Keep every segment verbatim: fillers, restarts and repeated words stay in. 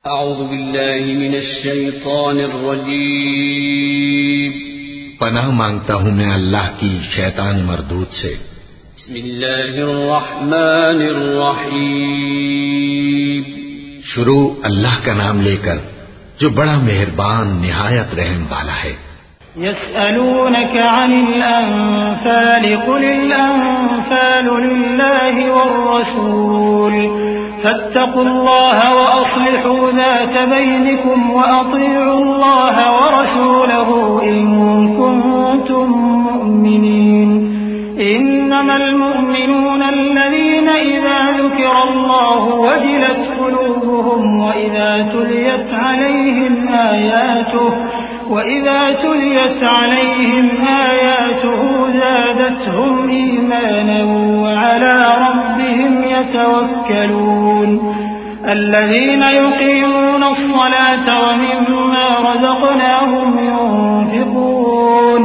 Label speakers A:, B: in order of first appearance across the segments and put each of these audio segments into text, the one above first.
A: अऊज़ु बिल्लाहि मिनश शैतानिर रजीम।
B: पनाह मांगता हूँ मैं अल्लाह की शैतान मरदूद से।
A: बिस्मिल्लाहिर रहमानिर रहीम।
B: शुरू अल्लाह का नाम लेकर जो बड़ा मेहरबान निहायत रहम वाला है।
C: यसअलूनका अनिल अनफाल कुलिल अनफालु लिल्लाहि वर्रसूल फत्तकुल्लाह व अस्लिहू ज़ात बैनिकुम व अतीउल्लाह व रसूलहू इन कुंतुम मुअमिनीन। इन्नमल मुअमिनूना अल्लज़ीना इज़ा ज़ुकिरल्लाहु वजिलत क़ुलूबुहुम व इज़ा तुलियत अलैहिम आयातुहु وإذا تليت عليهم آياته زادتهم إيمانا وعلى ربهم يتوكلون الذين يقيمون الصلاة ومما رزقناهم ينفقون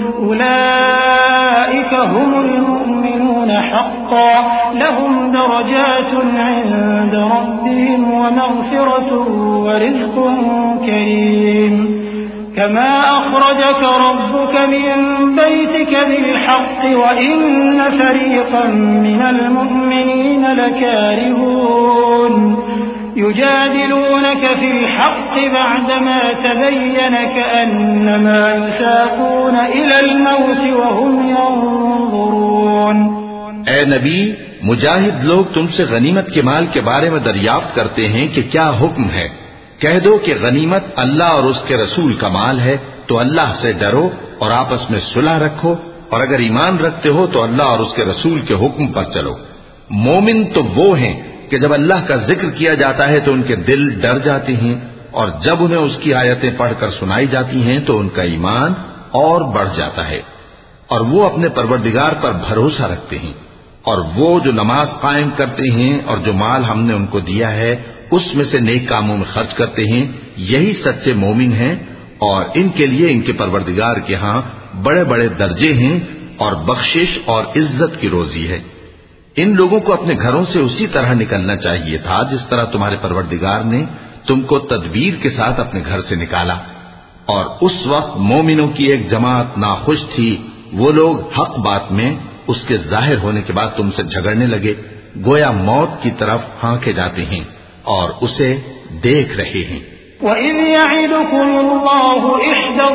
C: أولئك هم المؤمنون حقا لهم درجات عند ربهم ومغفرة ورزق كريم كما أخرجك ربك من بيتك بالحق وإن فريقا من المؤمنين لكارهون يجادلونك في الحق بعدما تبين كأنما يساقون إلى الموت وهم ينظرون।
B: ए नबी, मुजाहिद लोग तुमसे गनीमत के माल के बारे में दरियाफ्त करते हैं कि क्या हुक्म है। कह दो कि गनीमत अल्लाह और उसके रसूल का माल है, तो अल्लाह से डरो और आपस में सुलह रखो, और अगर ईमान रखते हो तो अल्लाह और उसके रसूल के हुक्म पर चलो। मोमिन तो वो हैं कि जब अल्लाह का जिक्र किया जाता है तो उनके दिल डर जाते हैं, और जब उन्हें उसकी आयतें पढ़कर सुनाई जाती हैं तो उनका ईमान और बढ़ जाता है, और वो अपने परवरदिगार पर भरोसा रखते हैं। और वो जो नमाज कायम करते हैं और जो माल हमने उनको दिया है उसमें से नेक कामों में खर्च करते हैं, यही सच्चे मोमिन हैं, और इनके लिए इनके परवरदिगार के यहाँ बड़े बड़े दर्जे हैं और बख्शिश और इज्जत की रोजी है। इन लोगों को अपने घरों से उसी तरह निकलना चाहिए था जिस तरह तुम्हारे परवरदिगार ने तुमको तदबीर के साथ अपने घर से निकाला। और उस वक्त मोमिनों की एक जमात नाखुश थी। वो लोग हक बात में उसके जाहिर होने के बाद तुमसे झगड़ने लगे, गोया मौत की तरफ हाँके जाते हैं और उसे देख रहे हैं।
C: वइज़ यअिदुकुमुल्लाहु इह्दा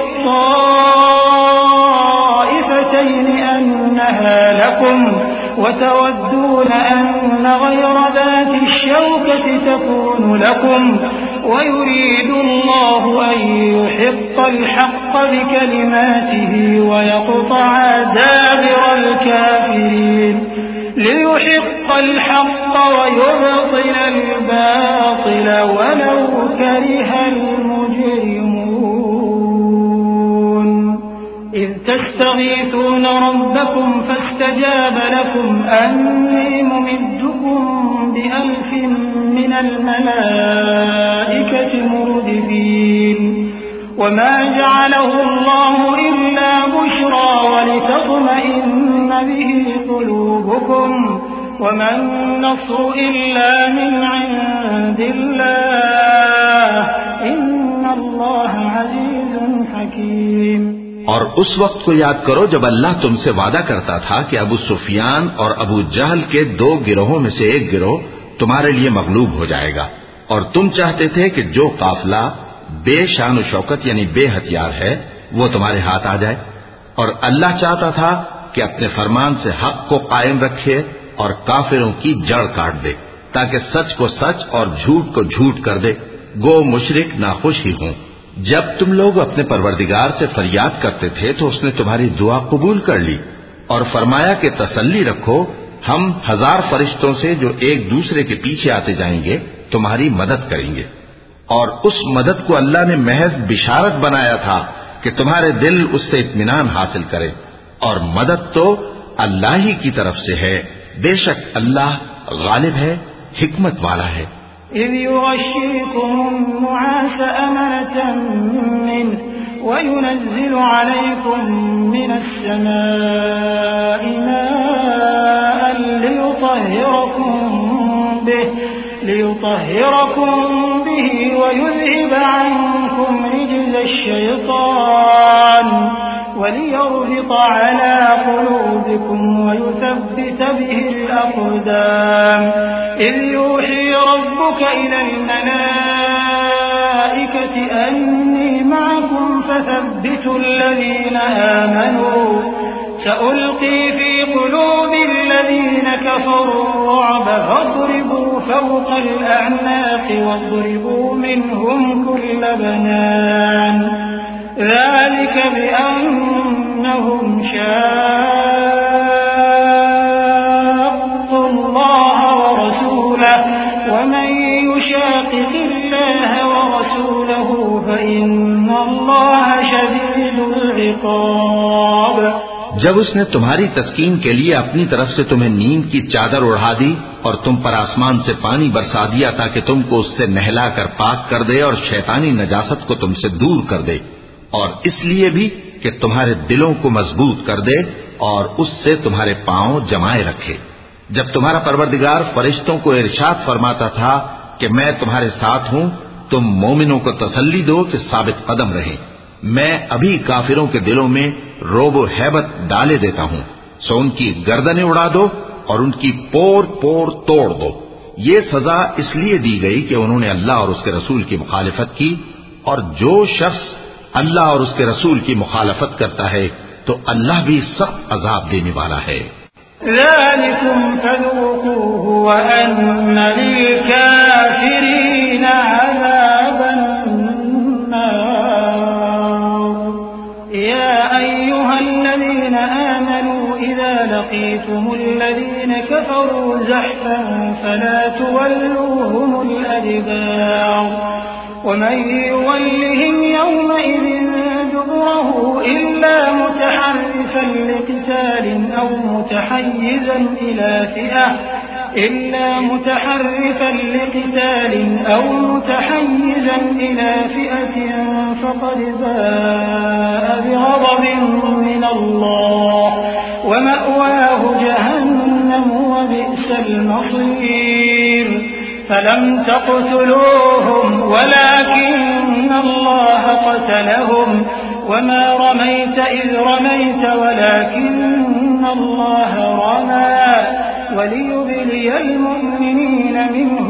C: त्ताइफ़तैनि अन्नहा लकुम वतवद्दून अन्न गयरा ज़ाति श्शौकति तकूनु लकुम वयुरीदुल्लाहु अन युहिक़्क़ल हक़्क़ बिकलिमातिही वयक़्तअ दाबिरल काफ़िरीन लियुहिक़्क़ الحق ويبطل الباطل ولو كره المجرمون إذ تستغيثون ربكم فاستجاب لكم أني ممدكم بألف من الملائكة مردفين وما جعله الله إلا بشرى ولتطمئن به قلوبكم وما النصر إلا من عند الله إن الله عزيز حكيم।
B: और उस वक्त को याद करो जब अल्लाह तुमसे वादा करता था कि अबू सुफियान और अबू जहल के दो गिरोहों में से एक गिरोह तुम्हारे लिए मगलूब हो जाएगा, और तुम चाहते थे कि जो काफिला बेशान शौकत यानी बेहथियार है वो तुम्हारे हाथ आ जाए, और अल्लाह चाहता था कि अपने फरमान से हक को कायम रखे और काफिरों की जड़ काट दे, ताकि सच को सच और झूठ को झूठ कर दे। गो मुशरिक नाखुश ही हों। जब तुम लोग अपने परवरदिगार से फरियाद करते थे तो उसने तुम्हारी दुआ कबूल कर ली और फरमाया कि तसल्ली रखो, हम हजार फरिश्तों से जो एक दूसरे के पीछे आते जाएंगे तुम्हारी मदद करेंगे। और उस मदद को अल्लाह ने महज बिशारत बनाया था कि तुम्हारे दिल उससे इत्मीनान हासिल करे, और मदद तो अल्लाह ही की तरफ से है। बेशक अल्लाह गालिब है, हिकमत वाला है।
C: إذ يغشيكم النعاس أمنة منه وينزل عليكم من السماء ماء ليطهركم به ليطهركم به ويذهب عنكم رجز الشيطان وليربط على قلوبكم ويثبت به الأقدام إذ يوحي ربك إلى الملائكة أني معكم فثبتوا الذين آمنوا سألقي في قلوب الذين كفروا الرعب فاضربوا فوق الأعناق واضربوا منهم كل بنان ذلك بأنهم شاقوا الله ورسوله ومن يشاقق الله ورسوله فإن الله شديد العقاب।
B: जब उसने तुम्हारी तस्कीन के लिए अपनी तरफ से तुम्हें नींद की चादर उड़ा दी और तुम पर आसमान से पानी बरसा दिया ताकि तुमको उससे नहलाकर पाक कर दे और शैतानी नजासत को तुमसे दूर कर दे, और इसलिए भी कि तुम्हारे दिलों को मजबूत कर दे और उससे तुम्हारे पांव जमाए रखे। जब तुम्हारा परवरदिगार फरिश्तों को इरशाद फरमाता था कि मैं तुम्हारे साथ हूं, तुम मोमिनों को तसल्ली दो कि साबित कदम रहें। मैं अभी काफिरों के दिलों में रोबो हैबत डाले देता हूं, सो उनकी गर्दनें उड़ा दो और उनकी पोर पोर तोड़ दो। ये सजा इसलिए दी गई कि उन्होंने अल्लाह और उसके रसूल की मुखालिफत की, और जो शख्स अल्लाह और उसके रसूल की मुखालफत करता है तो अल्लाह भी सख्त अजाब देने वाला है।
C: ذلكم فذوقوه وأن للكافرين عذاب النار يا أيها الذين آمنوا إذا لقيتم الذين كفروا زحفا فلا تولوهم الأدبار ومن يولهم يومئذ دبره إلا متحرفا لقتال أو متحيزا إلى فئة إلا متحرفا لقتال أو متحيزا إلى فئة فقد باء بغضب من الله ومأواه جهنم وبئس المصير فلم تقتلوهم ولكن الله قتلهم وما رميت إذ رميت ولكن الله رمى وليبلي المؤمنين منه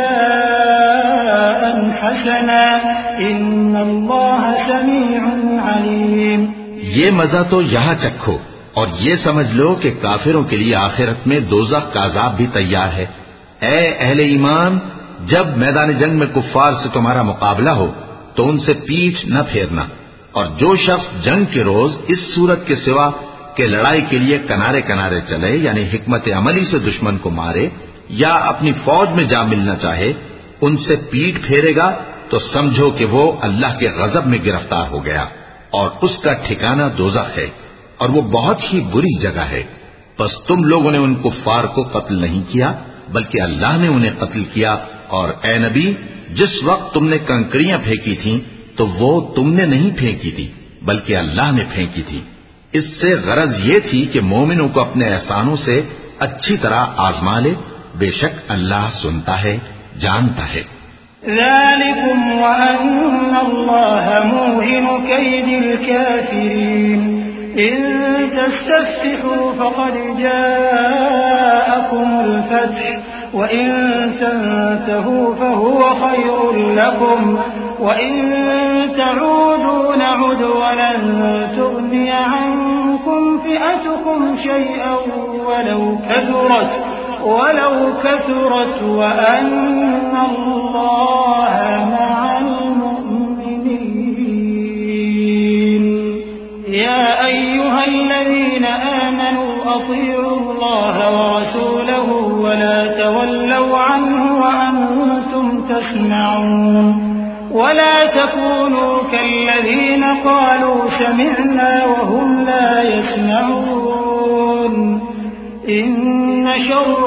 C: بلاء حسنا إن الله سميع عليم।
B: ये मजा तो यहाँ चखो और ये समझ लो कि काफिरों के लिए आखिरत में दोज़ख का अज़ाब भी तैयार है। ऐ अहले ईमान, जब मैदान जंग में कुफ्फार से तुम्हारा मुकाबला हो तो उनसे पीठ न फेरना, और जो शख्स जंग के रोज इस सूरत के सिवा के लड़ाई के लिए किनारे किनारे चले, यानी हिकमत अमली से दुश्मन को मारे या अपनी फौज में जा मिलना चाहे, उनसे पीठ फेरेगा तो समझो कि वो अल्लाह के गजब में गिरफ्तार हो गया और उसका ठिकाना दोज़ख है और वो बहुत ही बुरी जगह है। बस तुम लोगों ने उन कुफ्फार को कत्ल नहीं किया बल्कि अल्लाह ने उन्हें कत्ल किया, और ए नबी, जिस वक्त तुमने कंकड़ियां फेंकी थीं तो वो तुमने नहीं फेंकी थी बल्कि अल्लाह ने फेंकी थी। इससे गरज ये थी कि मोमिनों को अपने एहसानों से अच्छी तरह आजमा ले, बेशक अल्लाह सुनता है, जानता है।
C: ذلكم وأن الله موهن كيد الكافرين إن تستفتحوا فقد جاءكم الفتح وإن تنتهوا فهو خير لكم وإن تعودوا نعد ولن تغني عنكم فئتكم شيئا ولو كثرت ولو كثرت وأن الله مع المؤمنين يا أيها الذين آمنوا أطيعوا الله ورسوله ولا تولوا عنه وأنتم تسمعون ولا تكونوا كالذين قالوا سمعنا وهم لا يسمعون إن شر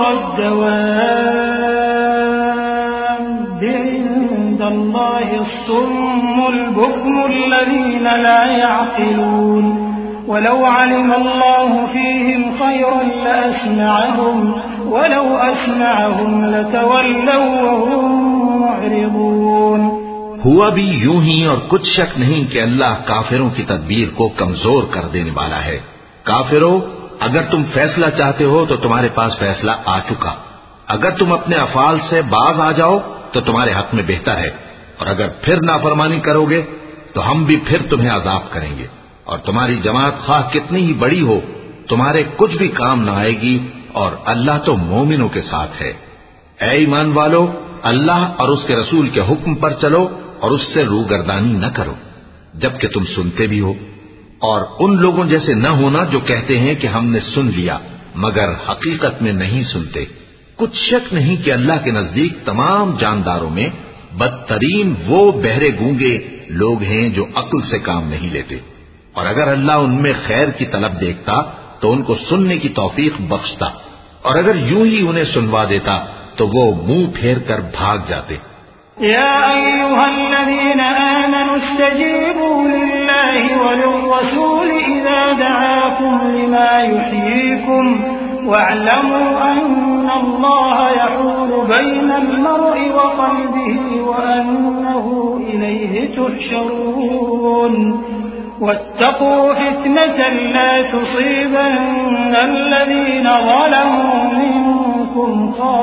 C: الدواب عند الله الصم البكم الذين لا يعقلون ولو علم الله فيهم خيرا لأسمعهم ولو أسمعهم لتولوا وهم معرضون
B: हुआ भी यूं ही और कुछ शक नहीं कि अल्लाह काफिरों की तदबीर को कमजोर कर देने वाला है। काफिरों, अगर तुम फैसला चाहते हो तो तुम्हारे पास फैसला आ चुका। अगर तुम अपने अफाल से बाज आ जाओ तो तुम्हारे हक में बेहतर है, और अगर फिर नाफरमानी करोगे तो हम भी फिर तुम्हें अजाब करेंगे, और तुम्हारी जमात खा कितनी ही बड़ी हो तुम्हारे कुछ भी काम न आएगी, और अल्लाह तो मोमिनों के साथ है। ऐ ईमान वालो, अल्लाह और उसके रसूल के हुक्म पर चलो और उससे रूगर्दानी न करो जबकि तुम सुनते भी हो, और उन लोगों जैसे न होना जो कहते हैं कि हमने सुन लिया मगर हकीकत में नहीं सुनते। कुछ शक नहीं कि अल्लाह के नजदीक तमाम जानदारों में बदतरीन वो बहरे गूंगे लोग हैं जो अक्ल से काम नहीं लेते, और अगर अल्लाह उनमें खैर की तलब देखता तो उनको सुनने की तौफीक बख्शता, और अगर यूं ही उन्हें सुनवा देता तो वो मुंह फेर कर भाग जाते।
C: या अय्युहल्लज़ीना आमनू इस्तजीबू लिल्लाहि वलिर्रसूल इज़ा दआकुम लिमा युहयीकुम वअलमू अन्नल्लाहा यहूलु बैनल मर्इ व क़ल्बिही व अन्नहु इलैहि तुहशरून वत्तक़ू फित्नतन ला तुसीबन्न अल्लज़ीना ज़लमू मिनकुम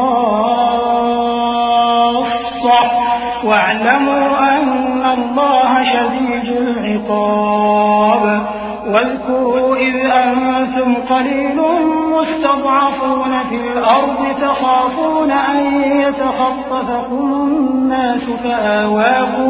C: ख़ास्सह वअलमू अन्नल्लाहा शदीदुल इक़ाब واذكروا إذ أنتم قليل مستضعفون في الأرض تخافون أن يتخطفكم الناس فآواكم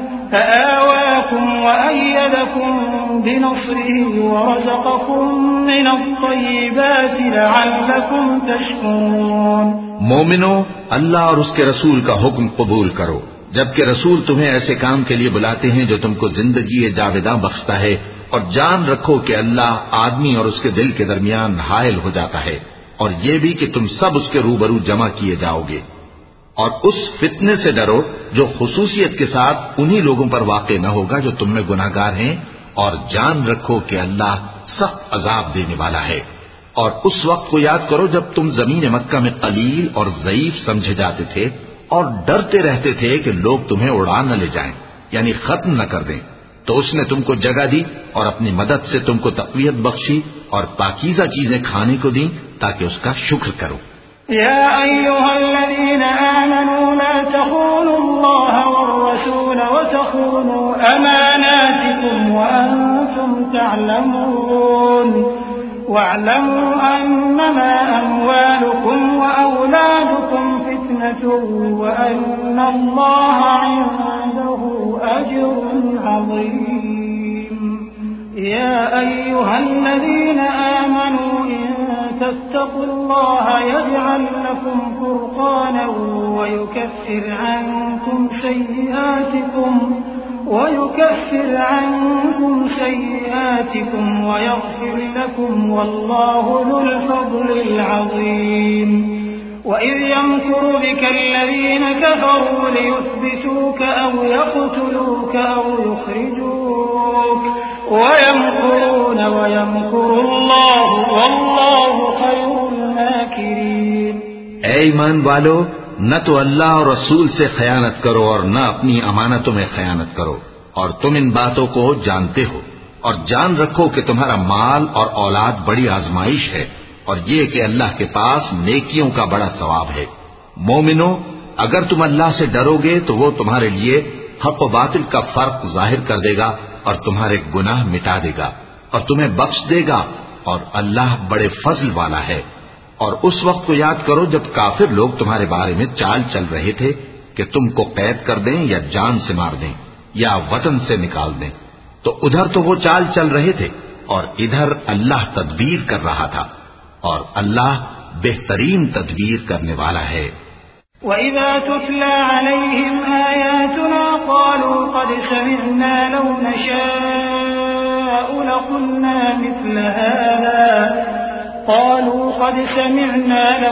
C: فآواكم وأيدكم بنصره ورزقكم من الطيبات لعلكم تشكرون।
B: मोमिनो, अल्लाह और उसके रसूल का हुक्म कबूल करो जबकि रसूल तुम्हें ऐसे काम के लिए बुलाते हैं जो तुमको जिंदगी जावेदा बख्शता है, और जान रखो कि अल्लाह आदमी और उसके दिल के दरमियान हायल हो जाता है, और ये भी कि तुम सब उसके रूबरू जमा किए जाओगे। और उस फितने से डरो जो खुसूसियत के साथ उन्हीं लोगों पर वाक़े न होगा जो तुम में गुनाहगार हैं, और जान रखो कि अल्लाह सख्त अजाब देने वाला है। और उस वक्त को याद करो जब तुम जमीन मक्का में कलील और ज़ईफ समझे जाते थे और डरते रहते थे कि लोग तुम्हें उड़ा न ले जाएं, यानी खत्म न कर दें, तो उसने तुमको जगह दी और अपनी मदद से तुमको तक़वियत बख्शी और पाकीज़ा चीजें खाने को दी ताकि उसका शुक्र करो।
C: या अय्युहल्लज़ीना आमनू ला तख़ूनुल्लाह वर्रसूल वतख़ूनू अमानातिकुम व अंतुम तअलमून वअलमू अन्नमा अम्वालुकुम व औलादुकुम फित्नतुन व अन्नल्लाहा इंदहु अज्रुन अज़ीम। या अय्युहल्लज़ीना आमनू تتقوا الله يجعل لكم فرقانا ويكفر عنكم سيئاتكم ويكفر عنكم سيئاتكم ويغفر لكم والله ذو الفضل العظيم. وإذ يمكر بك الذين كفروا ليثبتوك أو يقتلوك أو يخرجوك ويمكرون ويمكر الله والله خير الماكرين.
B: ऐ ईमान वालो, न तो अल्लाह और रसूल से खयानत करो और न अपनी अमानतों में खयानत करो, और तुम इन बातों को जानते हो, और जान रखो कि तुम्हारा माल और औलाद बड़ी आजमाइश है, और ये कि अल्लाह के पास नेकियों का बड़ा सवाब है। मोमिनो, अगर तुम अल्लाह से डरोगे तो वो तुम्हारे लिए हक व बातिल का फर्क जाहिर कर देगा और तुम्हारे गुनाह मिटा देगा और तुम्हें बख्श देगा, और अल्लाह बड़े फजल वाला है। और उस वक्त को याद करो जब काफिर लोग तुम्हारे बारे में चाल चल रहे थे कि तुमको कैद कर दें या जान से मार दें या वतन से निकाल दें, तो उधर तो वो चाल चल रहे थे और इधर अल्लाह तदबीर कर रहा था, और अल्लाह बेहतरीन तदबीर करने वाला है।
C: وَإِذَا تُتْلَى عَلَيْهِمْ آيَاتُنَا قَالُوا قَدْ سَمِعْنَا لَوْ نَشَاءُ لَقُلْنَا مِثْلَ هَذَا قَالُوا قَدْ سَمِعْنَا لَوْ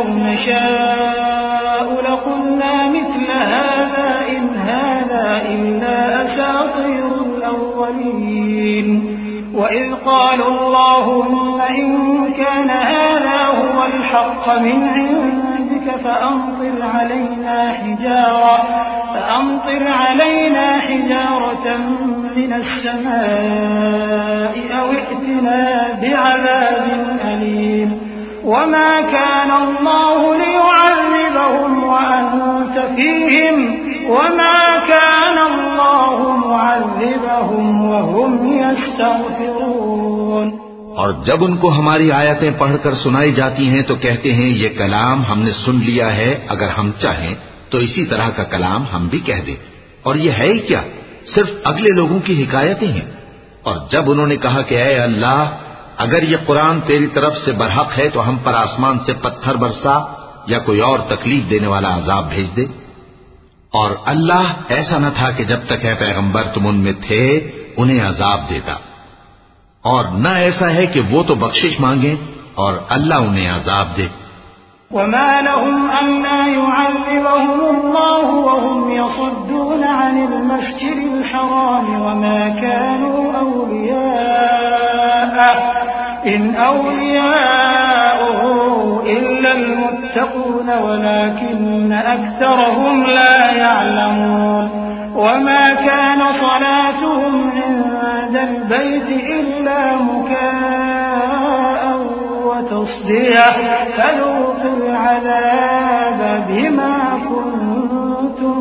C: نَشَاءُ لَقُلْنَا مِثْلَ هَذَا إِنْ هَذَا إِلَّا أَسَاطِيرُ الْأَوَّلِينَ. وَإِذْ قَالُوا اللَّهُمَّ إِنْ كَانَ هَذَا هُوَ الْحَقَّ مِنْ عِنْدِكَ فَأَمْطِرْ عَلَيْنَا حِجَارَةً فَأَمْطِرْ عَلَيْنَا رحمة من السماء أو ائتنا بعذاب أليم وما كان الله ليعذبهم وأنت فيهم وما كان الله معذبهم وهم يستغفرون।
B: और जब उनको हमारी आयतें पढ़कर सुनाई जाती हैं तो कहते हैं ये कलाम हमने सुन लिया है, अगर हम चाहें तो इसी तरह का कलाम हम भी कह दें, और ये है ही क्या, सिर्फ अगले लोगों की हिकायतें हैं। और जब उन्होंने कहा कि ऐ अल्लाह, अगर ये कुरान तेरी तरफ से बरहक है तो हम पर आसमान से पत्थर बरसा या कोई और तकलीफ देने वाला अजाब भेज दे। और अल्लाह ऐसा न था कि जब तक है पैगंबर तुम उनमें थे उन्हें अजाब देता, और न ऐसा है कि वो तो बख्शिश मांगे और अल्लाह उन्हें अजाब दे।
C: वमा लहुम अन्ना युअज़्ज़िबहुम अल्लाहु वहुम यसुद्दून अनिल मस्जिदिल हराम वमा कानू औलियाअह इन औलियाउहु इल्लल मुत्तक़ून वलाकिन्न अक्सरहुम ला यअलमून। वमा कान सलातुहुम इंदल बैति इल्ला मुकाअन वतस्दियह फज़ूक़ुल अज़ाब बिमा कुन्तुम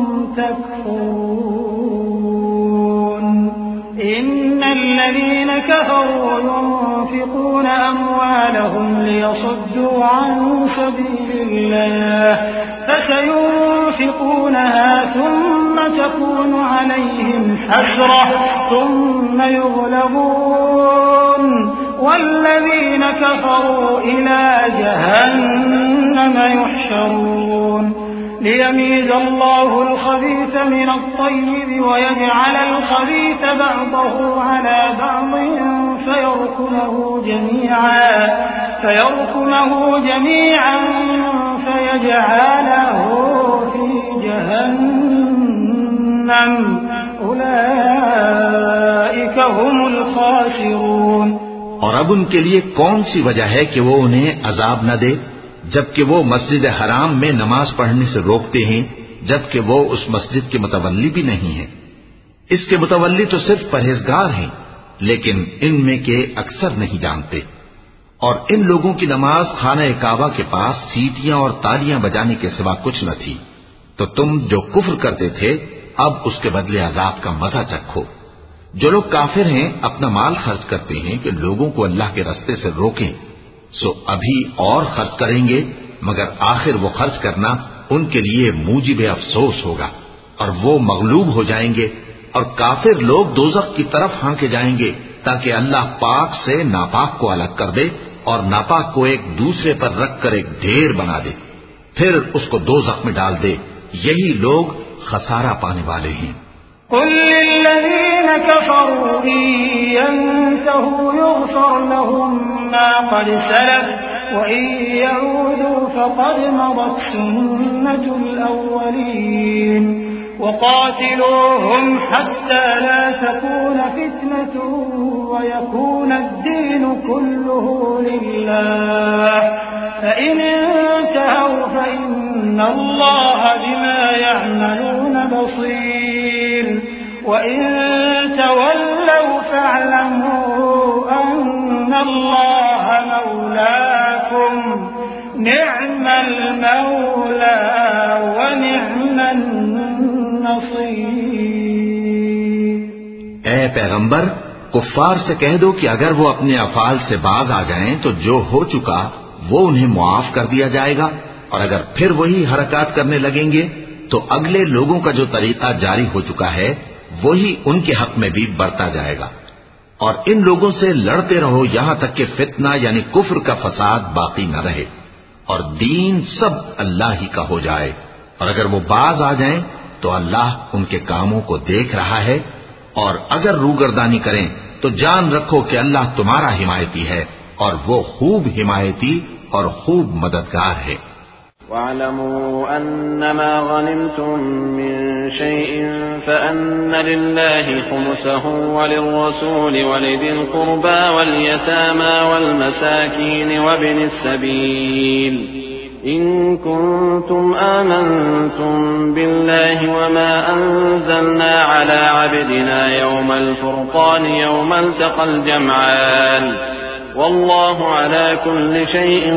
C: तकफुरून। इन्नल लज़ीन कफ़रू युनफ़िक़ून अम्वालहुम लियसुद्दू अन सबीलिल्लाह फसयुनफ़िक़ूनहा थुम्म तकून अलैहिम हसरह थुम्म युग़लबून वल्लज़ीन कफ़रू इला जहन्नम युहशरून। लियमीज़ अल्लाहु अल-ख़बीथ मिन अत-तय्यिब वयजअल अल-ख़बीथ बअदहु अला बअदिन फयरकुमहु जमीअन फयरकुमहु जमीअन फयजअलहु फी जहन्नम उलाइक हुमुल ख़ासिरून।
B: और अब उनके लिए कौन सी वजह है कि वो उन्हें अजाब न दे, जबकि वो मस्जिद हराम में नमाज पढ़ने से रोकते हैं, जबकि वो उस मस्जिद के मुतवल्ली भी नहीं है। इसके मुतवल्ली तो सिर्फ परहेजगार हैं, लेकिन इनमें के अक्सर नहीं जानते। और इन लोगों की नमाज खाना काबा के पास सीटियां और तालियां बजाने के सिवा कुछ न थी। तो तुम जो कुफ्र करते थे अब उसके बदले अजाब का मजा चखो। जो लोग काफिर हैं अपना माल खर्च करते हैं कि लोगों को अल्लाह के रास्ते से रोकें, सो अभी और खर्च करेंगे, मगर आखिर वो खर्च करना उनके लिए मूजिब अफसोस होगा और वो मगलूब हो जाएंगे। और काफिर लोग दोजख की तरफ हांके जाएंगे ताकि अल्लाह पाक से नापाक को अलग कर दे और नापाक को एक दूसरे पर रखकर एक ढेर बना दे, फिर उसको दोजख में डाल दे। यही लोग खसारा पाने वाले हैं।
C: कुल लिल्लज़ीन कफ़रू इन यंतहू युग़फ़र लहुम मा क़द सलफ़ व इन यऊदू फ़क़द मदत सुन्नतुल अव्वलीन वक़ातिलूहुम हत्ता ला तकून फ़ित्नतुन वयकून अद्दीन कुल्लुहु लिल्लाह फ़इन इंतहव फ़इन्नल्लाह बिमा यअमलून बसीर वइन तवल्लव फ़अलमू अन्नल्लाह मौलाकुम निअमल मौला व निअमन नसीर।
B: ऐ पैगंबर, कुफ्फार से कह दो कि अगर वो अपने अफाल से बाज आ जाएं तो जो हो चुका वो उन्हें मुआफ कर दिया जाएगा, और अगर फिर वही हरकत करने लगेंगे तो अगले लोगों का जो तरीका जारी हो चुका है वही उनके हक में भी बरता जाएगा। और इन लोगों से लड़ते रहो यहां तक कि फितना यानी कुफ्र का फसाद बाकी न रहे और दीन सब अल्लाह ही का हो जाए। और अगर वो बाज आ जाएं तो अल्लाह उनके कामों को देख रहा है, और अगर रूगर्दानी करें तो जान रखो कि अल्लाह तुम्हारा हिमायती है और वो खूब हिमायती और खूब मददगार है।
D: वअलमू अन्नमा गनिमतुम मिन शैइन फअन्न लिल्लाहि खुमुसहु वलिर्रसूलि वलिदिल कुर्बा वल यतामा वल मसाकीन वब्निस सबील إن كنتم آمنتم بالله وما أنزلنا على عبدنا يوم الفرقان يوم التقى الجمعان والله على كل شيء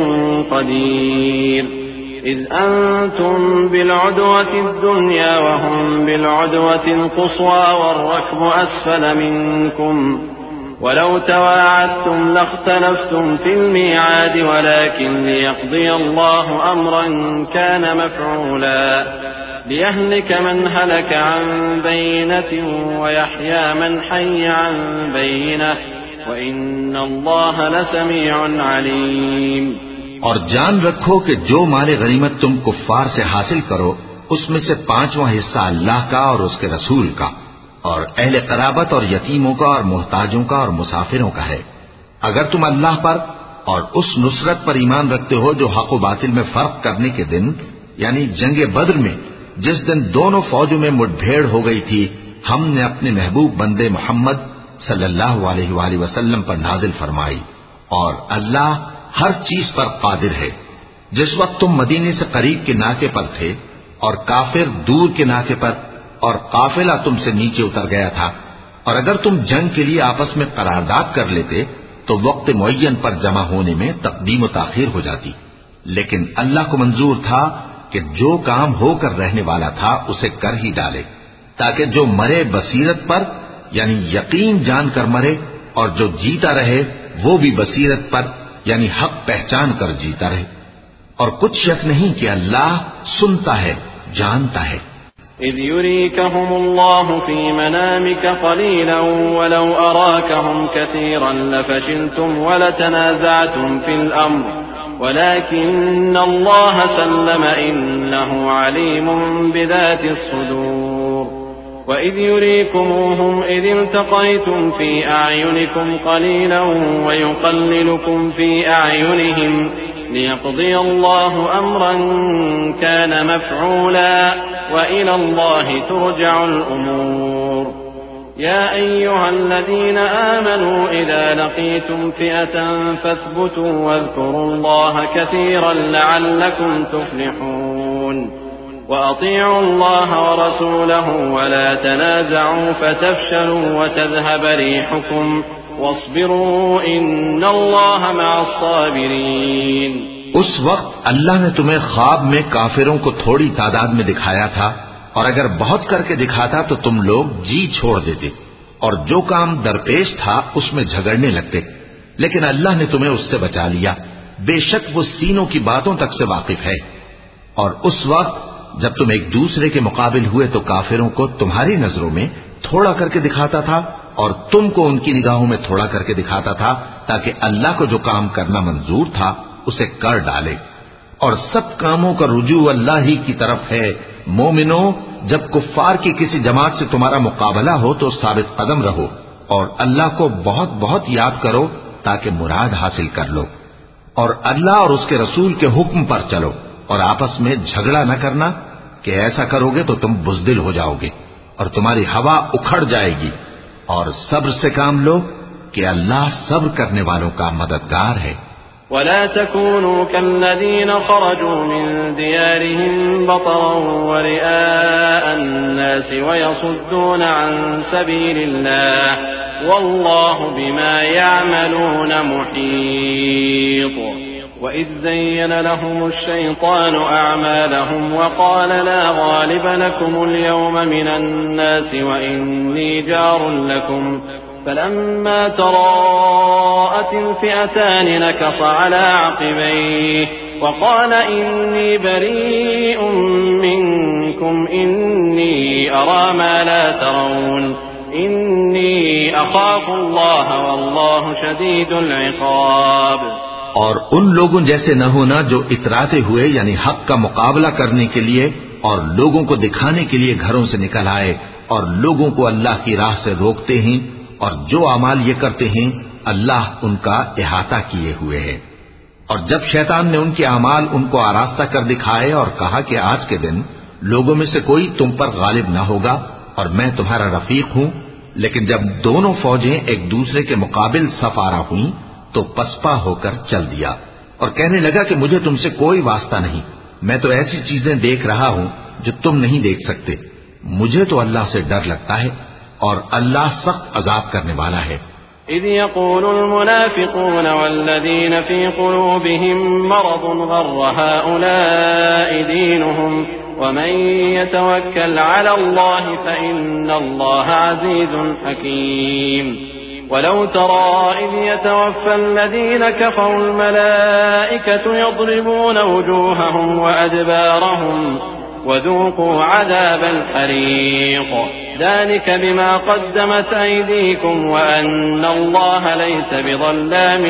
D: قدير إذ أنتم بالعدوة الدنيا وهم بالعدوة القصوى والركب أسفل منكم ولو تواعدتم لاختلفتم في الميعاد ولكن ليقضي الله أمرا كان مفعولا ليهلك من هلك عن بينة ويحيى من حي عن بينة وإن الله لسميع عليم।
B: और जान रखो कि जो माल गनीमत तुम कुफ्फार से हासिल करो उसमें से पांचवां हिस्सा अल्लाह का और उसके रसूल का और अहले कराबत और यतीमों का और मोहताजों का और मुसाफिरों का है। अगर तुम अल्लाह पर और उस नुसरत पर ईमान रखते हो जो हक व बातिल में फर्क करने के दिन यानी जंगे बद्र में जिस दिन दोनों फौजों में मुठभेड़ हो गई थी, हमने अपने महबूब बंदे मोहम्मद सल्लल्लाहु अलैहि वसल्लम पर नाजिल फरमाई और अल्लाह हर चीज पर कादिर है। जिस वक्त तुम मदीने से करीब के नाके पर थे और काफिर दूर के नाके पर और काफिला तुमसे नीचे उतर गया था और अगर तुम जंग के लिए आपस में करारदाद कर लेते तो वक्त मुअय्यन पर जमा होने में तकदीम व ताखीर हो जाती, लेकिन अल्लाह को मंजूर था कि जो काम होकर रहने वाला था उसे कर ही डाले ताकि जो मरे बसीरत पर यानी यकीन जानकर मरे और जो जीता रहे वो भी बसीरत पर यानी हक पहचान कर जीता रहे। और कुछ शक नहीं कि अल्लाह सुनता है, जानता है।
D: إذ يريكهم الله في منامك قليلا ولو أراكهم كثيرا لفشلتم ولتنازعتم في الأمر ولكن الله سلم إنه عليم بذات الصدور وإذ يريكموهم إذ التقيتم في أعينكم قليلا ويقللكم في أعينهم ليقضي الله أمرا كان مفعولا وإلى الله ترجع الأمور يا أيها الذين آمنوا إذا لقيتم فئة فاثبتوا واذكروا الله كثيرا لعلكم تفلحون وأطيعوا الله ورسوله ولا تنازعوا فتفشلوا وتذهب ريحكم واصبروا إن الله مع الصابرين।
B: उस वक्त अल्लाह ने तुम्हें ख्वाब में काफिरों को थोड़ी तादाद में दिखाया था और अगर बहुत करके दिखाता तो तुम लोग जी छोड़ देते और जो काम दरपेश था उसमें झगड़ने लगते, लेकिन अल्लाह ने तुम्हें उससे बचा लिया। बेशक वो सीनों की बातों तक से वाकिफ है। और उस वक्त जब तुम एक दूसरे के मुकाबिल हुए तो काफिरों को तुम्हारी नजरों में थोड़ा करके दिखाता था और तुमको उनकी निगाहों में थोड़ा करके दिखाता था ताकि अल्लाह को जो काम करना मंजूर था उसे कर डाले। और सब कामों का रुजू अल्लाह ही की तरफ है। मोमिनो, जब कुफ्फार की किसी जमात से तुम्हारा मुकाबला हो तो साबित कदम रहो और अल्लाह को बहुत बहुत याद करो ताकि मुराद हासिल कर लो। और अल्लाह और उसके रसूल के हुक्म पर चलो और आपस में झगड़ा न करना कि ऐसा करोगे तो तुम बुज़दिल हो जाओगे और तुम्हारी हवा उखड़ जाएगी। और सब्र से काम लो कि अल्लाह सब्र करने वालों का मददगार है।
D: ولا تكونوا كالذين خرجوا من ديارهم بطرا ورئاء الناس ويصدون عن سبيل الله والله بما يعملون محيط وإذ زين لهم الشيطان أعمالهم وقال لا غالب لكم اليوم من الناس وإني جار لكم فلما تراءت الفئتان نكص على عقبيه وقال إني بريء منكم إني أرى ما لا ترون إني أخاف الله والله شديد العقاب।
B: और उन लोगों जैसे न होना जो इतराते हुए यानी हक का मुकाबला करने के लिए और लोगों को दिखाने के लिए घरों से निकल आए और लोगों को अल्लाह की राह से रोकते हैं और जो अमाल ये करते हैं अल्लाह उनका इहाता किए हुए है। और जब शैतान ने उनके अमाल उनको आरास्ता कर दिखाए और कहा कि आज के दिन लोगों में से कोई तुम पर गालिब न होगा और मैं तुम्हारा रफीक हूं, लेकिन जब दोनों फौजें एक दूसरे के मुकाबिल सफारा हुई तो पसपा होकर चल दिया और कहने लगा कि मुझे तुमसे कोई वास्ता नहीं, मैं तो ऐसी चीजें देख रहा हूं जो तुम नहीं देख सकते। मुझे तो अल्लाह से डर लगता है और अल्लाह सख्त अजाब करने वाला है।
D: إذ يقول المنافقون والذين في قلوبهم مرض غر هؤلاء دينهم ومن يتوكل على الله فإن الله عزيز حكيم ولو ترى إذ يتوفى الذين كفروا الملائكة يضربون وجوههم وأدبارهم وذوقوا عذاب الحريق ذلك بما قدمت أيديكم وأن الله ليس بظلام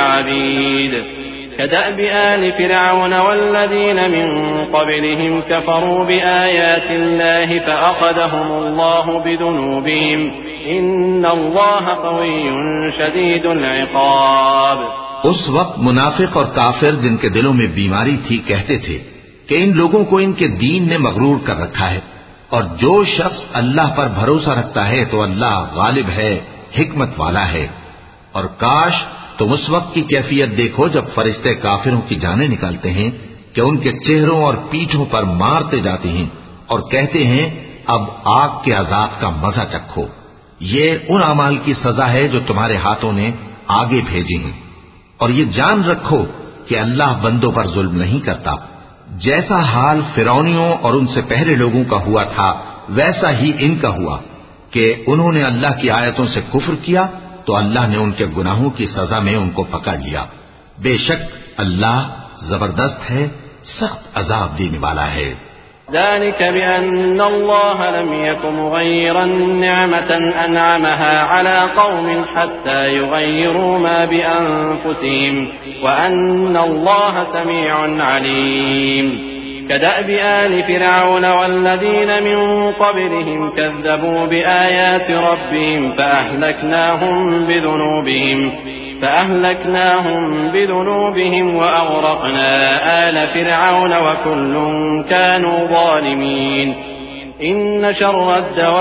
D: للعبيد كدأب آل فرعون والذين من قبلهم كفروا بآيات الله فأخذهم الله بذنوبهم إن الله قوي شديد العقاب।
B: उस वक्त मुनाफिक और काफिर जिनके दिलों में बीमारी थी कहते थे कि इन लोगों को इनके दीन ने मगरूर कर रखा है, और जो शख्स अल्लाह पर भरोसा रखता है तो अल्लाह गालिब है, हिकमत वाला है। और काश तुम उस वक्त की कैफियत देखो जब फरिश्ते काफिरों की जानें निकालते हैं कि उनके चेहरों और पीठों पर मारते जाते हैं और कहते हैं अब आग के अजाब का मजा चखो। ये उन अमाल की सजा है जो तुम्हारे हाथों ने आगे भेजी हैं। और ये जान रखो कि अल्लाह बंदों पर जुल्म नहीं करता। जैसा हाल फिरौनियों और उनसे पहले लोगों का हुआ था वैसा ही इनका हुआ कि उन्होंने अल्लाह की आयतों से कुफ्र किया तो अल्लाह ने उनके गुनाहों की सजा में उनको पकड़ लिया। बेशक अल्लाह जबरदस्त है, सख्त अजाब देने वाला है।
D: ذلك بأن الله لم يك مغيرا نعمة أنعمها على قوم حتى يغيروا ما بأنفسهم وأن الله سميع عليم كدأب آل فرعون والذين من قبلهم كذبوا بآيات ربهم فأهلكناهم بذنوبهم فأهلكناهم بذنوبهم وأغرقنا آل فرعون وكل كانوا ظالمين إن شر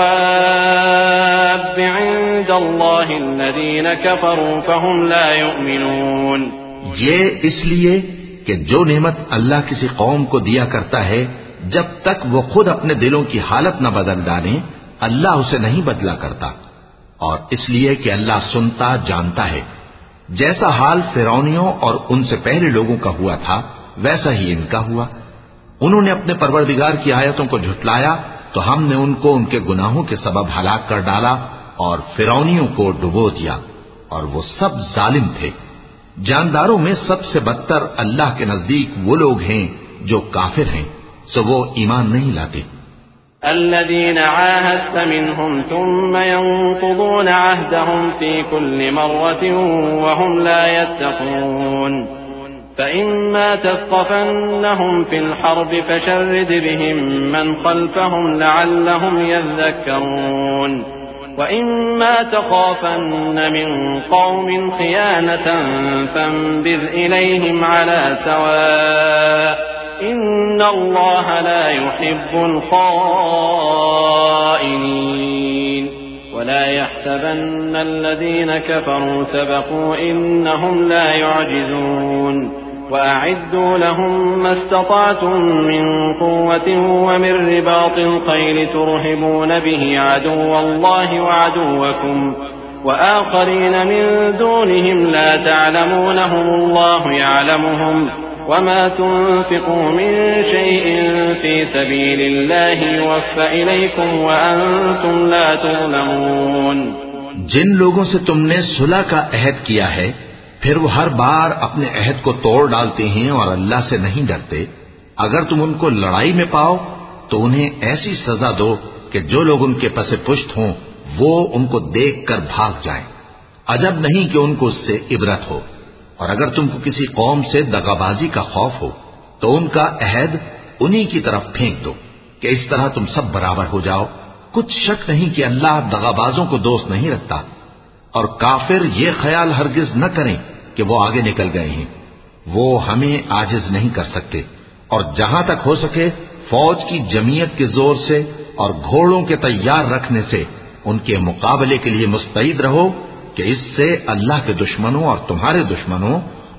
D: الدواب عند الله الذين كفروا فهم لا يؤمنون।
B: ये इसलिए कि जो नेमत अल्लाह किसी कौम को दिया करता है जब तक वो खुद अपने दिलों की हालत न बदल डाले अल्लाह उसे नहीं बदला करता, और इसलिए कि अल्लाह सुनता जानता है। जैसा हाल फिरौनियों और उनसे पहले लोगों का हुआ था वैसा ही इनका हुआ। उन्होंने अपने परवरदिगार की आयतों को झुटलाया तो हमने उनको उनके गुनाहों के सबब हलाक कर डाला और फिरौनियों को डुबो दिया, और वो सब जालिम थे। जानदारों में सबसे बदतर अल्लाह के नजदीक वो लोग हैं जो काफिर हैं, सो वो ईमान नहीं लाते।
D: الذين عاهدت منهم ثم ينقضون عهدهم في كل مرة وهم لا يتقون فإما تثقفنهم في الحرب فشرد بهم من خلفهم لعلهم يذكرون وإما تخافن من قوم خيانة فانبذ إليهم على سواء إن الله لا يحب الخائنين ولا يحسبن الذين كفروا سبقوا إنهم لا يعجزون وأعدوا لهم ما استطعتم من قوة ومن رباط الخيل ترهبون به عدو الله وعدوكم وآخرين من دونهم لا تعلمونهم الله يعلمهم وما تنفقوا من شيء في سبيل الله يوفى إليكم وأنتم لا تظلمون।
B: जिन लोगों से तुमने सुलह का अहद किया है फिर वो हर बार अपने अहद को तोड़ डालते हैं और अल्लाह से नहीं डरते, अगर तुम उनको लड़ाई में पाओ तो उन्हें ऐसी सजा दो कि जो लोग उनके पसे पुष्ट हों वो उनको देख कर भाग जाएं। अजब नहीं कि उनको उससे इबरत हो। और अगर तुमको किसी कौम से दगाबाजी का खौफ हो तो उनका अहद उन्हीं की तरफ फेंक दो कि इस तरह तुम सब बराबर हो जाओ। कुछ शक नहीं कि अल्लाह दगाबाजों को दोस्त नहीं रखता। और काफिर ये ख्याल हरगिज न करें कि वो आगे निकल गए हैं, वो हमें आजिज नहीं कर सकते। और जहां तक हो सके फौज की जमीयत के जोर से और घोड़ों के तैयार रखने से उनके मुकाबले के लिए मुस्तैद रहो कि इससे अल्लाह के दुश्मनों और तुम्हारे दुश्मनों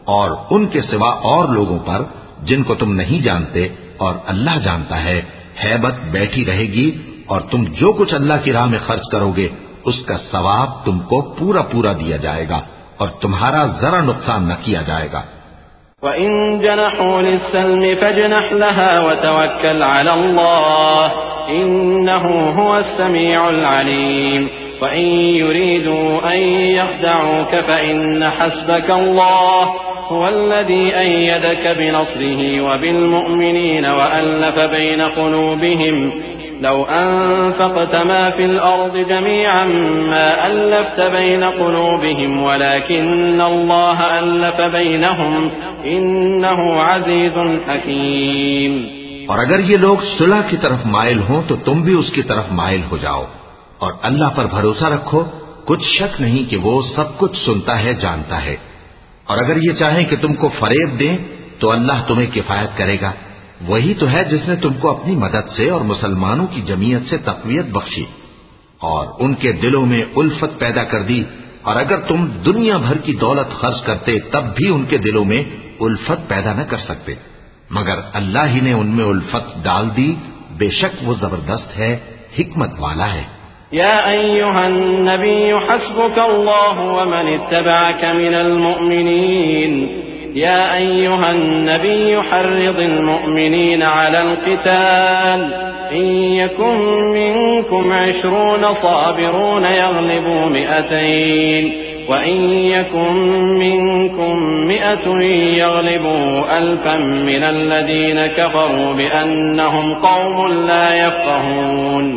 B: और उनके सिवा और लोगों पर जिनको तुम नहीं जानते और अल्लाह जानता है, हैबत बैठी रहेगी और तुम जो कुछ अल्लाह की राह में खर्च करोगे उसका सवाब तुमको पूरा पूरा दिया जाएगा और तुम्हारा जरा नुकसान न किया जाएगा।
D: वइन जनहू लिस्सल्मि फजनह लहा वतवक्कल अला अल्लाह इन्नहू हुवस समीउल अलीम वइन युरीदू अन यख्दऊक फइन्न हस्बक अल्लाह हुवल्लज़ी अय्यदक बिनस्रिही वबिलमुअ्मिनीन वअल्लफ़ बैन क़ुलूबिहिम लौ अनफ़क़त मा फ़िल अर्ज़ि जमीअन मा अल्लफ़्त बैन क़ुलूबिहिम वलाकिन्न अल्लाह अल्लफ़ बैनहुम इन्नहु अज़ीज़ुन हकीम।
B: और अगर ये लोग सुलह की तरफ माइल हों तो तुम भी उसकी तरफ माइल हो जाओ और अल्लाह पर भरोसा रखो, कुछ शक नहीं कि वो सब कुछ सुनता है, जानता है। और अगर ये चाहें कि तुमको फरेब दें तो अल्लाह तुम्हें किफायत करेगा। वही तो है जिसने तुमको अपनी मदद से और मुसलमानों की जमीयत से तक़वियत बख्शी और उनके दिलों में उल्फत पैदा कर दी। और अगर तुम दुनिया भर की दौलत खर्च करते तब भी उनके दिलों में उल्फत पैदा न कर सकते, मगर अल्लाह ही ने उनमें उल्फत डाल दी। बेशक वो जबरदस्त है, हिकमत वाला है।
D: या अय्युहन नबिय्यु हस्बुकल्लाहु व मन इत्तबअक मिनल मुअ्मिनीन या अय्युहन नबिय्यु हर्रिदिल मुअ्मिनीन अलल क़िताल इन यकुम मिनकुम इश्रून साबिरून यग़लिबू मिअतैन व इन यकुम मिनकुम मिअतुन यग़लिबू अल्फन मिनल्लज़ीन कफ़रू बिअन्नहुम क़ौमुन ला यफ़क़हून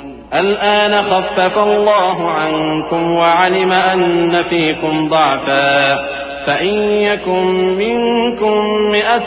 D: الآن خفف الله عنكم وعلم أن فيكم ضعفا فإن يكن منكم مئة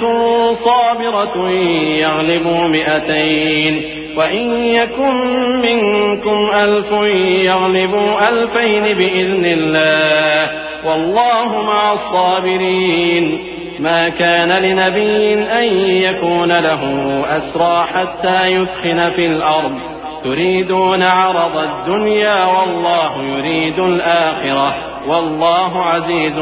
D: صابرة يغلبوا مئتين وإن يكن منكم ألف يغلبوا ألفين بإذن الله والله مع الصابرين ما كان لنبي أن يكون له أسرى حتى يثخن في الأرض تريدون عرض الدنيا والله يريد الآخرة والله عزيز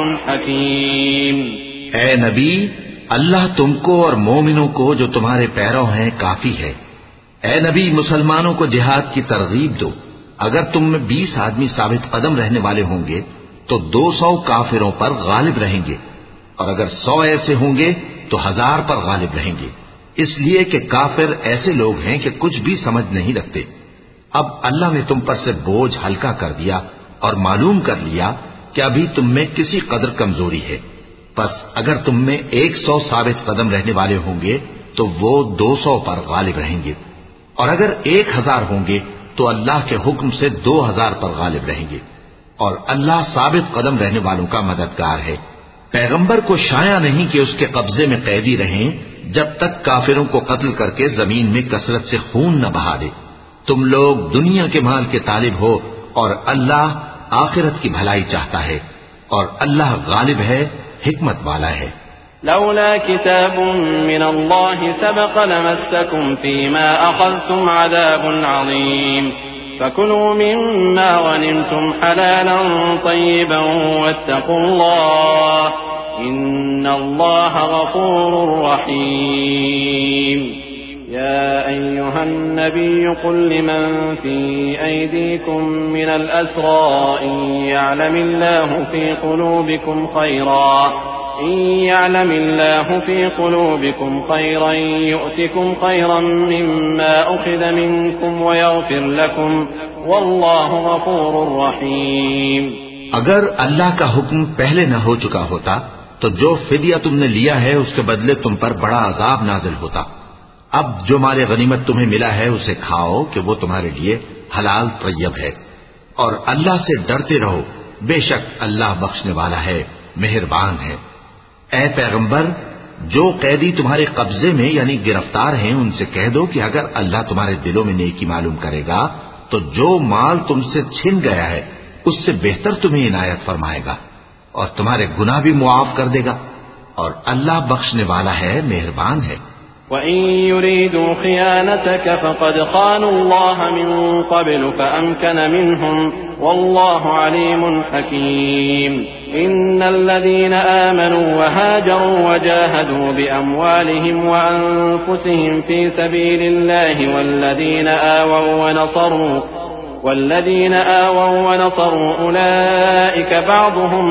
D: حكيم।
B: ऐ नबी, अल्लाह तुमको और मोमिनों को जो तुम्हारे पैरों हैं काफी है। ऐ नबी, मुसलमानों को जिहाद की तरगीब दो। अगर तुम में बीस आदमी साबित कदम रहने वाले होंगे तो दो सौ काफिरों पर गालिब रहेंगे और अगर सौ ऐसे होंगे तो हजार पर गालिब रहेंगे, इसलिए कि काफिर ऐसे लोग हैं कि कुछ भी समझ नहीं रखते। अब अल्लाह ने तुम पर से बोझ हल्का कर दिया और मालूम कर लिया कि अभी तुम में किसी कदर कमजोरी है। बस अगर तुम में एक सौ साबित कदम रहने वाले होंगे तो वो दो सौ पर गालिब रहेंगे और अगर एक हजार होंगे तो अल्लाह के हुक्म से दो हजार पर गालिब रहेंगे और अल्लाह साबित कदम रहने वालों का मददगार है। पैगंबर को शाया नहीं कि उसके कब्जे में कैदी रहें जब तक काफिरों को कत्ल करके जमीन में कसरत से खून न बहा दे। तुम लोग दुनिया के माल के तालिब हो और अल्लाह आखिरत की भलाई चाहता है और अल्लाह गालिब है, हिकमत वाला है।
D: लौला किताबुन मिनल्लाहि सबक़ लमस्सकुम फीमा अख़ज़्तुम अज़ाबुन अज़ीम फकुलू मिम्मा गनिमतुम हलालन तय्यिबन वत्तक़ुल्लाह इन्नल्लाह गफ़ूरुर रहीम। या अय्युहन नबिय्यु क़ुल लिमन फ़ी अयदीकुम मिनल अस्रा इन यअलमिल्लाहु फ़ी क़ुलूबिकुम ख़ैरा इन यअलमिल्लाहु फ़ी क़ुलूबिकुम ख़ैरन यु'तिकुम ख़ैरन मिम्मा उख़िज़ मिनकुम व यग़फ़िर लकुम वल्लाहु गफ़ूरुर रहीम।
B: अगर अल्लाह का हुक्म पहले न हो चुका होता तो जो फिदिया तुमने लिया है उसके बदले तुम पर बड़ा अजाब नाजिल होता। अब जो माले गनीमत तुम्हें मिला है उसे खाओ कि वो तुम्हारे लिए हलाल तय्यब है और अल्लाह से डरते रहो, बेशक अल्लाह बख्शने वाला है, मेहरबान है। ऐ पैगंबर, जो कैदी तुम्हारे कब्जे में यानी गिरफ्तार हैं उनसे कह दो कि अगर अल्लाह तुम्हारे दिलों में नेकी मालूम करेगा तो जो माल तुमसे छिन गया है उससे बेहतर तुम्हें इनायत फरमाएगा और तुम्हारे गुनाह भी मुआफ कर देगा और अल्लाह बख्शने वाला है, मेहरबान है।
D: वइन युरीदू खियानतक फक़द ख़ानु अल्लाह मिन क़ब्ल फ़अमकन मिनहुम वल्लाहु अलीमुन हकीम। इन्नल्लज़ीना आमनू वहाजरू वजाहदू बिअम्वालिहिम वअन्फुसिहिम फी सबीलिल्लाहि वल्लज़ीना आवौ वनसरू والذين آووا ونصروا أولئك بعضهم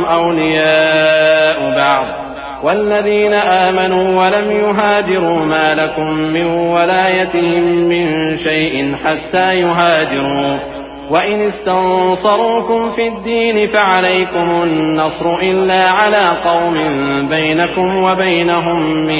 D: أولياء بعض والذين آمنوا ولم يهاجروا ما لكم من ولايتهم من شيء حتى يهاجروا وإن استنصروكم في الدين فعليكم النصر إلا على قوم بينكم وبينهم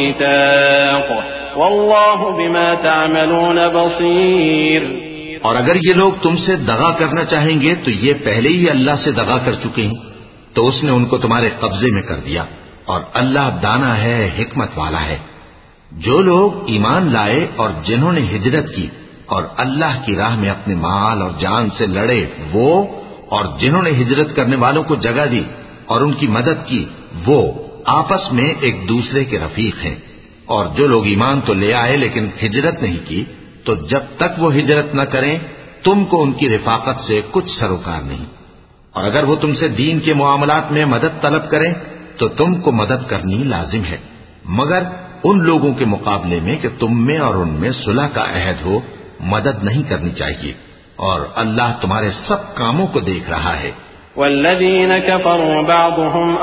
D: ميثاق والله بما تعملون بصير।
B: और अगर ये लोग तुमसे दगा करना चाहेंगे तो ये पहले ही अल्लाह से दगा कर चुके हैं, तो उसने उनको तुम्हारे कब्जे में कर दिया। और अल्लाह दाना है, हिकमत वाला है। जो लोग ईमान लाए और जिन्होंने हिजरत की और अल्लाह की राह में अपने माल और जान से लड़े, वो और जिन्होंने हिजरत करने वालों को जगह दी और उनकी मदद की, वो आपस में एक दूसरे के रफीक हैं। और जो लोग ईमान तो ले आए लेकिन हिजरत नहीं की, तो जब तक वो हिजरत न करें तुमको उनकी रिफाकत से कुछ सरोकार नहीं। और अगर वो तुमसे दीन के मुआमलात में मदद तलब करें तो तुमको मदद करनी लाजिम है, मगर उन लोगों के मुकाबले में कि तुम में और उनमें सुलह का अहद हो, मदद नहीं करनी चाहिए। और अल्लाह तुम्हारे सब कामों को देख रहा है।
D: वल्लज़ीन कफ़रू बअदुहुम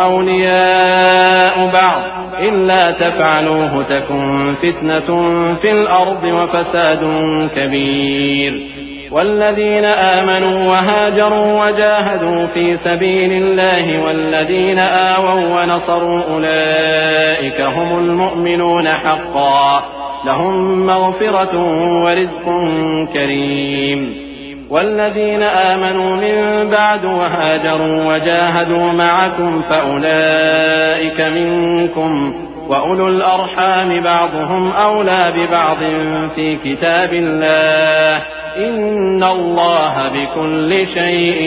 D: औलियाउ बअद इल्ला तफ़अलूहु तकुन फ़ित्नतुन फ़िल अर्दि व फ़सादुन कबीर। والذين آمنوا وهاجروا وجاهدوا في سبيل الله والذين آووا ونصروا أولئك هم المؤمنون حقا لهم مغفرة ورزق كريم. والذين آمنوا من بعد وهاجروا وجاهدوا معكم فأولئك منكم وأولو الأرحام بعضهم أولى ببعض في كتاب الله إن الله بكل شيء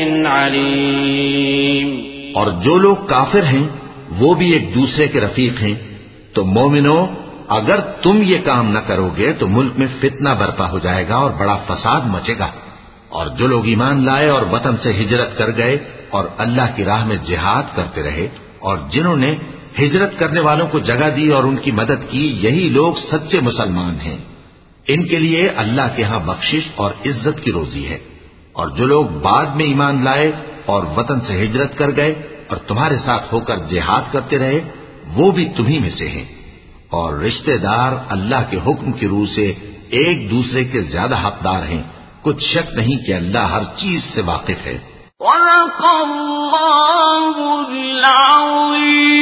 D: عليم।
B: और जो लोग काफिर हैं वो भी एक दूसरे के रफीक हैं। तो मोमिनो, अगर तुम ये काम न करोगे तो मुल्क में फितना बर्पा हो जाएगा और बड़ा फसाद मचेगा। और जो लोग ईमान लाए और वतन से हिजरत कर गए और अल्लाह की राह में जिहाद करते रहे और जिन्होंने हिजरत करने वालों को जगह दी और उनकी मदद की, यही लोग सच्चे मुसलमान हैं। इनके लिए अल्लाह के यहां बख्शिश और इज्जत की रोजी है। और जो लोग बाद में ईमान लाए और वतन से हिजरत कर गए और तुम्हारे साथ होकर जिहाद करते रहे, वो भी तुम्ही में से हैं। और रिश्तेदार अल्लाह के हुक्म की रूह से एक दूसरे के ज्यादा हकदार हैं। कुछ शक नहीं कि अल्लाह हर चीज से वाकिफ है।